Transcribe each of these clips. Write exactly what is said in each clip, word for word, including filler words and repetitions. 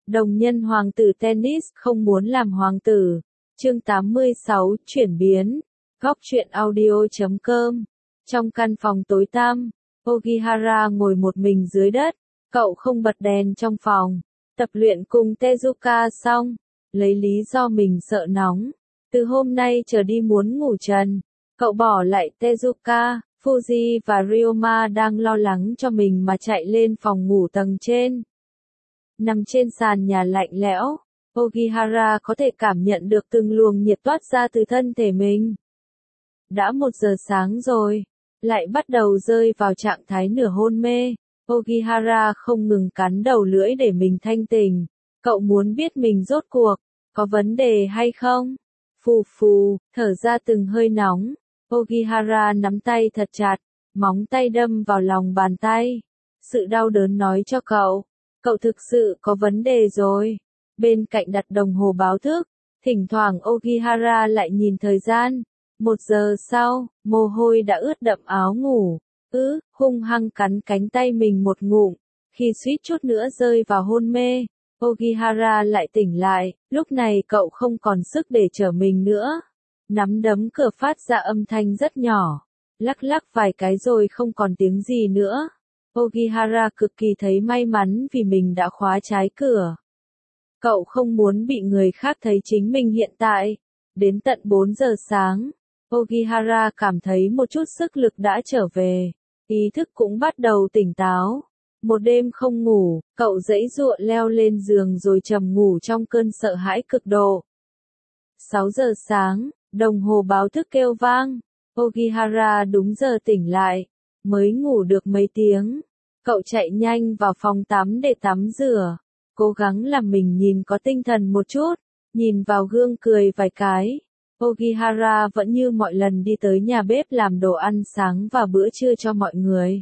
Đồng nhân hoàng tử tennis không muốn làm hoàng tử. Chương tám mươi sáu, chuyển biến. Góc truyện audio chấm com. Trong căn phòng tối tăm, Ogihara ngồi một mình dưới đất. Cậu không bật đèn trong phòng. Tập luyện cùng Tezuka xong, lấy lý do mình sợ nóng. Từ hôm nay trở đi muốn ngủ trần. Cậu bỏ lại Tezuka, Fuji và Ryoma đang lo lắng cho mình mà chạy lên phòng ngủ tầng trên. Nằm trên sàn nhà lạnh lẽo, Ogihara có thể cảm nhận được từng luồng nhiệt toát ra từ thân thể mình. Đã một giờ sáng rồi, lại bắt đầu rơi vào trạng thái nửa hôn mê. Ogihara không ngừng cắn đầu lưỡi để mình thanh tỉnh. Cậu muốn biết mình rốt cuộc, có vấn đề hay không? Phù phù, thở ra từng hơi nóng. Ogihara nắm tay thật chặt, móng tay đâm vào lòng bàn tay. Sự đau đớn nói cho cậu, cậu thực sự có vấn đề rồi. Bên cạnh đặt đồng hồ báo thức, thỉnh thoảng Ogihara lại nhìn thời gian. Một giờ sau, mồ hôi đã ướt đậm áo ngủ. Ứ, hung hăng cắn cánh tay mình một ngụm. Khi suýt chút nữa rơi vào hôn mê, Ogihara lại tỉnh lại. Lúc này cậu không còn sức để chở mình nữa. Nắm đấm cửa phát ra âm thanh rất nhỏ. Lắc lắc vài cái rồi không còn tiếng gì nữa. Ogihara cực kỳ thấy may mắn vì mình đã khóa trái cửa. Cậu không muốn bị người khác thấy chính mình hiện tại. Đến tận bốn giờ sáng, Ogihara cảm thấy một chút sức lực đã trở về. Ý thức cũng bắt đầu tỉnh táo. Một đêm không ngủ, cậu giãy giụa leo lên giường rồi trầm ngủ trong cơn sợ hãi cực độ. sáu giờ sáng, đồng hồ báo thức kêu vang. Ogihara đúng giờ tỉnh lại. Mới ngủ được mấy tiếng. Cậu chạy nhanh vào phòng tắm để tắm rửa. Cố gắng làm mình nhìn có tinh thần một chút. Nhìn vào gương cười vài cái. Ogihara vẫn như mọi lần đi tới nhà bếp làm đồ ăn sáng và bữa trưa cho mọi người.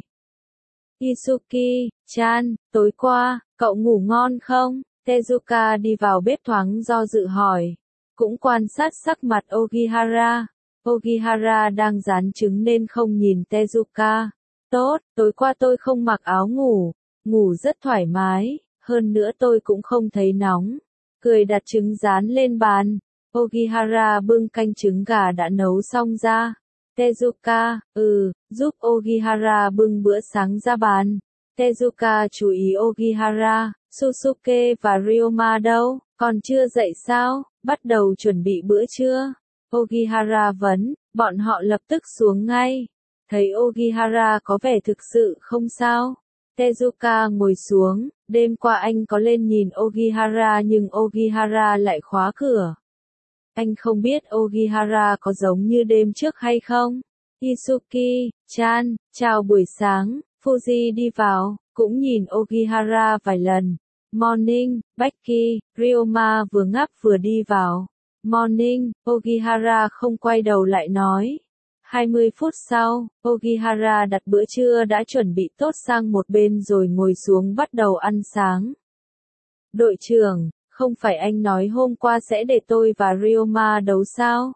Isuki-chan, tối qua, cậu ngủ ngon không? Tezuka đi vào bếp thoáng do dự hỏi. Cũng quan sát sắc mặt Ogihara. Ogihara đang rán trứng nên không nhìn Tezuka. Tốt, tối qua tôi không mặc áo ngủ. Ngủ rất thoải mái, hơn nữa tôi cũng không thấy nóng. Cười đặt trứng rán lên bàn. Ogihara bưng canh trứng gà đã nấu xong ra. Tezuka, ừ, giúp Ogihara bưng bữa sáng ra bàn. Tezuka chú ý Ogihara, Susuke và Ryoma đâu, còn chưa dậy sao, bắt đầu chuẩn bị bữa trưa. Ogihara vấn, bọn họ lập tức xuống ngay. Thấy Ogihara có vẻ thực sự không sao. Tezuka ngồi xuống, đêm qua anh có lên nhìn Ogihara nhưng Ogihara lại khóa cửa. Anh không biết Ogihara có giống như đêm trước hay không? Isuki-chan, chào buổi sáng, Fuji đi vào, cũng nhìn Ogihara vài lần. Morning, Becky, Ryoma vừa ngáp vừa đi vào. Morning, Ogihara không quay đầu lại nói. hai mươi phút sau, Ogihara đặt bữa trưa đã chuẩn bị tốt sang một bên rồi ngồi xuống bắt đầu ăn sáng. Đội trưởng, không phải anh nói hôm qua sẽ để tôi và Ryoma đấu sao?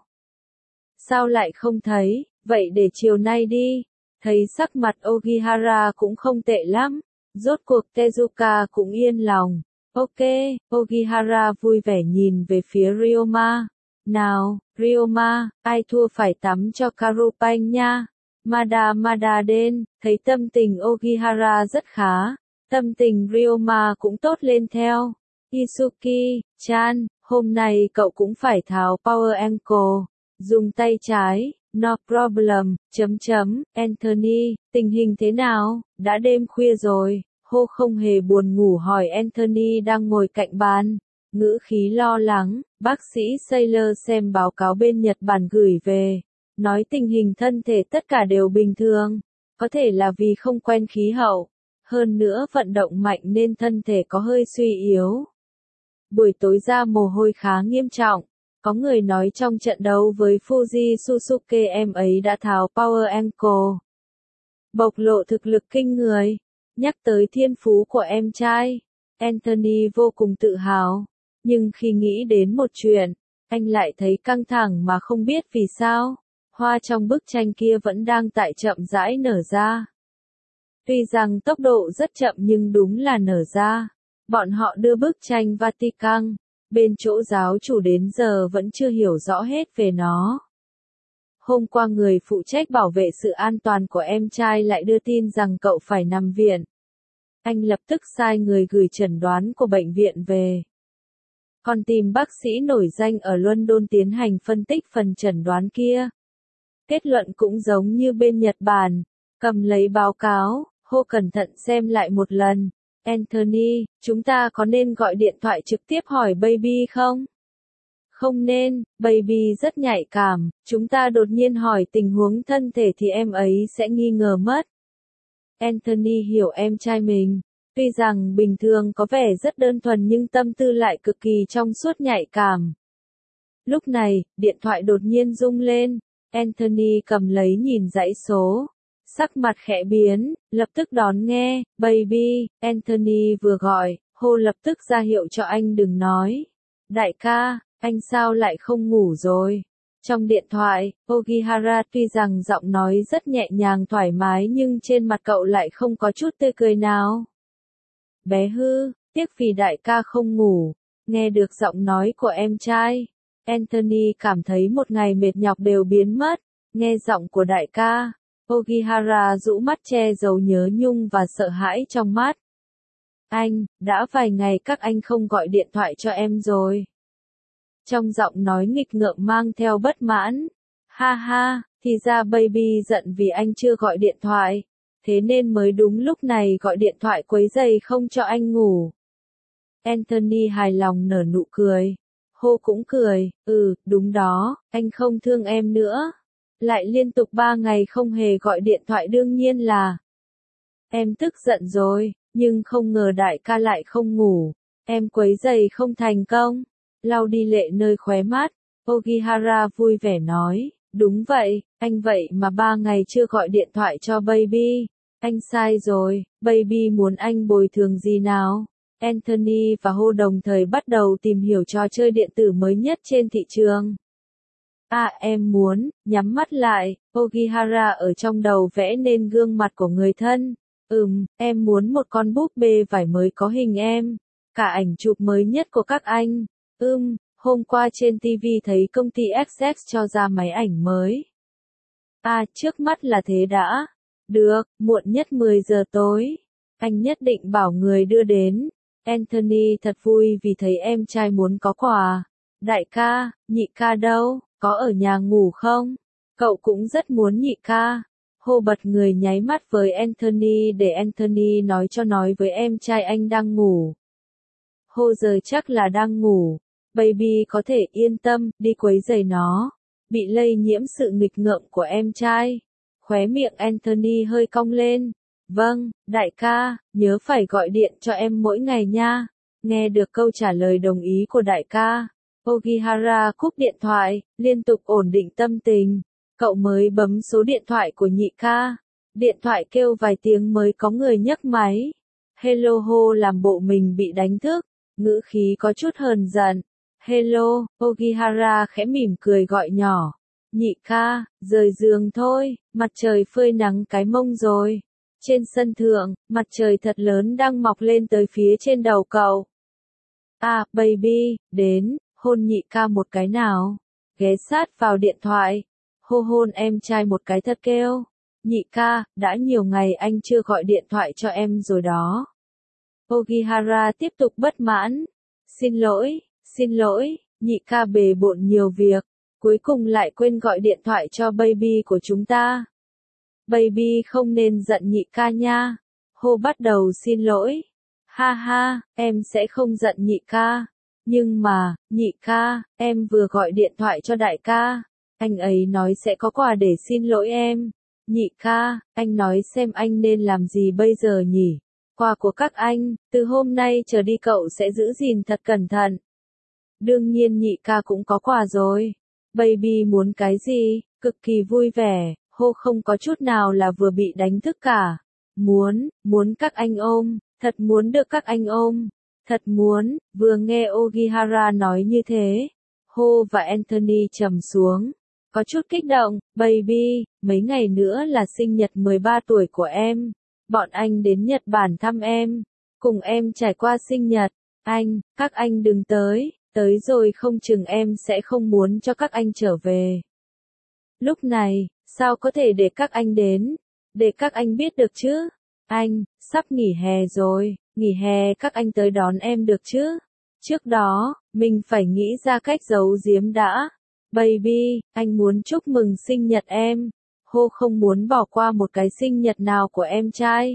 Sao lại không thấy, vậy để chiều nay đi. Thấy sắc mặt Ogihara cũng không tệ lắm. Rốt cuộc Tezuka cũng yên lòng. Ok, Ogihara vui vẻ nhìn về phía Ryoma. Nào, Ryoma, ai thua phải tắm cho Karupanh nha. Mada Mada Den, thấy tâm tình Ogihara rất khá. Tâm tình Ryoma cũng tốt lên theo. Isuki-chan, hôm nay cậu cũng phải tháo Power Ankle. Dùng tay trái, no problem, chấm chấm, Anthony, tình hình thế nào, đã đêm khuya rồi. Hô không hề buồn ngủ hỏi Anthony đang ngồi cạnh bàn. Ngữ khí lo lắng, bác sĩ Sailor xem báo cáo bên Nhật Bản gửi về. Nói tình hình thân thể tất cả đều bình thường. Có thể là vì không quen khí hậu. Hơn nữa vận động mạnh nên thân thể có hơi suy yếu. Buổi tối ra mồ hôi khá nghiêm trọng. Có người nói trong trận đấu với Fuji Susuke em ấy đã tháo Power Ankle. Bộc lộ thực lực kinh người. Nhắc tới thiên phú của em trai, Anthony vô cùng tự hào. Nhưng khi nghĩ đến một chuyện, anh lại thấy căng thẳng mà không biết vì sao. Hoa trong bức tranh kia vẫn đang tại chậm rãi nở ra. Tuy rằng tốc độ rất chậm nhưng đúng là nở ra. Bọn họ đưa bức tranh Vatican, bên chỗ giáo chủ đến giờ vẫn chưa hiểu rõ hết về nó. Hôm qua người phụ trách bảo vệ sự an toàn của em trai lại đưa tin rằng cậu phải nằm viện. Anh lập tức sai người gửi chẩn đoán của bệnh viện về. Còn tìm bác sĩ nổi danh ở London tiến hành phân tích phần chẩn đoán kia. Kết luận cũng giống như bên Nhật Bản, cầm lấy báo cáo, hô cẩn thận xem lại một lần. Anthony, chúng ta có nên gọi điện thoại trực tiếp hỏi Baby không? Không nên, Baby rất nhạy cảm, chúng ta đột nhiên hỏi tình huống thân thể thì em ấy sẽ nghi ngờ mất. Anthony hiểu em trai mình, tuy rằng bình thường có vẻ rất đơn thuần nhưng tâm tư lại cực kỳ trong suốt nhạy cảm. Lúc này, điện thoại đột nhiên rung lên, Anthony cầm lấy nhìn dãy số. Sắc mặt khẽ biến, lập tức đón nghe, Baby, Anthony vừa gọi, hô lập tức ra hiệu cho anh đừng nói. Đại ca, anh sao lại không ngủ rồi? Trong điện thoại, Ogihara tuy rằng giọng nói rất nhẹ nhàng thoải mái nhưng trên mặt cậu lại không có chút tươi cười nào. Bé hư, tiếc vì đại ca không ngủ, nghe được giọng nói của em trai. Anthony cảm thấy một ngày mệt nhọc đều biến mất, nghe giọng của đại ca. Ogihara rũ mắt che giấu nhớ nhung và sợ hãi trong mắt. Anh, đã vài ngày các anh không gọi điện thoại cho em rồi. Trong giọng nói nghịch ngợm mang theo bất mãn. Ha ha, thì ra Baby giận vì anh chưa gọi điện thoại. Thế nên mới đúng lúc này gọi điện thoại quấy rầy không cho anh ngủ. Anthony hài lòng nở nụ cười. Hô cũng cười, ừ, đúng đó, anh không thương em nữa. Lại liên tục ba ngày không hề gọi điện thoại đương nhiên là. Em tức giận rồi, nhưng không ngờ đại ca lại không ngủ. Em quấy rầy không thành công. Lau đi lệ nơi khóe mắt, Ogihara vui vẻ nói, đúng vậy, anh vậy mà ba ngày chưa gọi điện thoại cho Baby. Anh sai rồi, Baby muốn anh bồi thường gì nào? Anthony và Ho đồng thời bắt đầu tìm hiểu trò chơi điện tử mới nhất trên thị trường. À em muốn, nhắm mắt lại, Ogihara ở trong đầu vẽ nên gương mặt của người thân. Ừm, em muốn một con búp bê vải mới có hình em. Cả ảnh chụp mới nhất của các anh. Ừm, hôm qua trên ti vi thấy công ty ích ét cho ra máy ảnh mới. À, trước mắt là thế đã. Được, muộn nhất mười giờ tối. Anh nhất định bảo người đưa đến. Anthony thật vui vì thấy em trai muốn có quà. Đại ca, nhị ca đâu, có ở nhà ngủ không? Cậu cũng rất muốn nhị ca. Hô bật người nháy mắt với Anthony để Anthony nói cho nói với em trai anh đang ngủ. Hô giờ chắc là đang ngủ. Baby có thể yên tâm, đi quấy rầy nó. Bị lây nhiễm sự nghịch ngợm của em trai. Khóe miệng Anthony hơi cong lên. Vâng, đại ca, nhớ phải gọi điện cho em mỗi ngày nha. Nghe được câu trả lời đồng ý của đại ca. Ogihara cúp điện thoại, liên tục ổn định tâm tình. Cậu mới bấm số điện thoại của nhị ca. Điện thoại kêu vài tiếng mới có người nhấc máy. Hello Ho làm bộ mình bị đánh thức. Ngữ khí có chút hờn giận. Hello, Ogihara khẽ mỉm cười gọi nhỏ. Nhị ca, rời giường thôi, mặt trời phơi nắng cái mông rồi. Trên sân thượng, mặt trời thật lớn đang mọc lên tới phía trên đầu cậu. À, baby, đến, hôn nhị ca một cái nào. Ghé sát vào điện thoại. Hô hôn em trai một cái thật kêu. Nhị ca, đã nhiều ngày anh chưa gọi điện thoại cho em rồi đó. Ogihara tiếp tục bất mãn. Xin lỗi, xin lỗi, nhị ca bề bộn nhiều việc. Cuối cùng lại quên gọi điện thoại cho Baby của chúng ta. Baby không nên giận nhị ca nha. Hô bắt đầu xin lỗi. Ha ha, em sẽ không giận nhị ca. Nhưng mà, nhị ca, em vừa gọi điện thoại cho đại ca. Anh ấy nói sẽ có quà để xin lỗi em. Nhị ca, anh nói xem anh nên làm gì bây giờ nhỉ? Quà của các anh, từ hôm nay trở đi cậu sẽ giữ gìn thật cẩn thận. Đương nhiên nhị ca cũng có quà rồi. Baby muốn cái gì? Cực kỳ vui vẻ, Hô không có chút nào là vừa bị đánh thức cả. Muốn, muốn các anh ôm, thật muốn được các anh ôm. Thật muốn, vừa nghe Ogihara nói như thế. Hô và Anthony trầm xuống. Có chút kích động, baby, mấy ngày nữa là sinh nhật mười ba tuổi của em. Bọn anh đến Nhật Bản thăm em. cùng em trải qua sinh nhật. Anh, các anh đừng tới, tới rồi không chừng em sẽ không muốn cho các anh trở về. Lúc này, sao có thể để các anh đến, để các anh biết được chứ? Anh, sắp nghỉ hè rồi, nghỉ hè các anh tới đón em được chứ? Trước đó, mình phải nghĩ ra cách giấu giếm đã. Baby, anh muốn chúc mừng sinh nhật em. Hô không muốn bỏ qua một cái sinh nhật nào của em trai.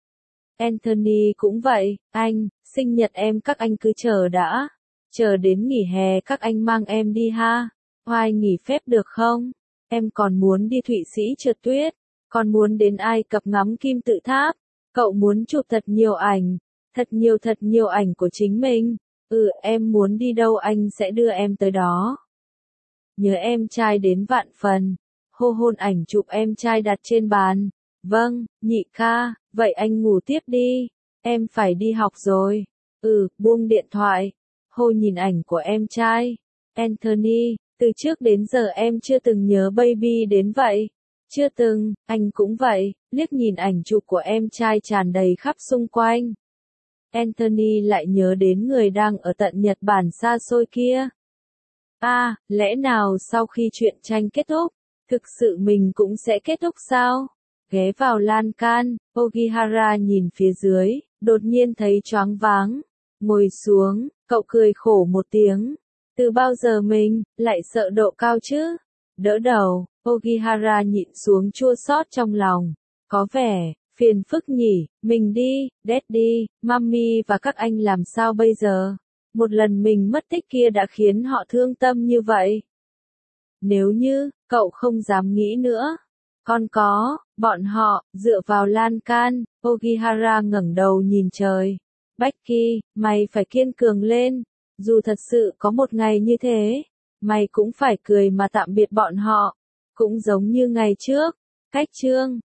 Anthony cũng vậy, anh, sinh nhật em các anh cứ chờ đã. Chờ đến nghỉ hè các anh mang em đi ha. Hoài nghỉ phép được không? Em còn muốn đi Thụy Sĩ trượt tuyết, còn muốn đến Ai Cập ngắm kim tự tháp. Cậu muốn chụp thật nhiều ảnh, thật nhiều thật nhiều ảnh của chính mình. Ừ, em muốn đi đâu anh sẽ đưa em tới đó. Nhớ em trai đến vạn phần. Hô hôn ảnh chụp em trai đặt trên bàn. Vâng, nhị ca, vậy anh ngủ tiếp đi. Em phải đi học rồi. Ừ, buông điện thoại. Hô nhìn ảnh của em trai. Anthony, từ trước đến giờ em chưa từng nhớ baby đến vậy. Chưa từng, anh cũng vậy, liếc nhìn ảnh chụp của em trai tràn đầy khắp xung quanh. Anthony lại nhớ đến người đang ở tận Nhật Bản xa xôi kia. À, lẽ nào sau khi chuyện tranh kết thúc, thực sự mình cũng sẽ kết thúc sao? Ghé vào lan can, Ogihara nhìn phía dưới, đột nhiên thấy choáng váng. Ngồi xuống, cậu cười khổ một tiếng. Từ bao giờ mình lại sợ độ cao chứ? Đỡ đầu, Ogihara nhịn xuống chua xót trong lòng. Có vẻ phiền phức nhỉ, mình đi, Daddy, Mommy và các anh làm sao bây giờ? Một lần mình mất tích kia đã khiến họ thương tâm như vậy. Nếu như, cậu không dám nghĩ nữa. Còn có, bọn họ, dựa vào lan can, Ogihara ngẩng đầu nhìn trời. Becky, mày phải kiên cường lên. Dù thật sự có một ngày như thế, mày cũng phải cười mà tạm biệt bọn họ. Cũng giống như ngày trước. Cách chương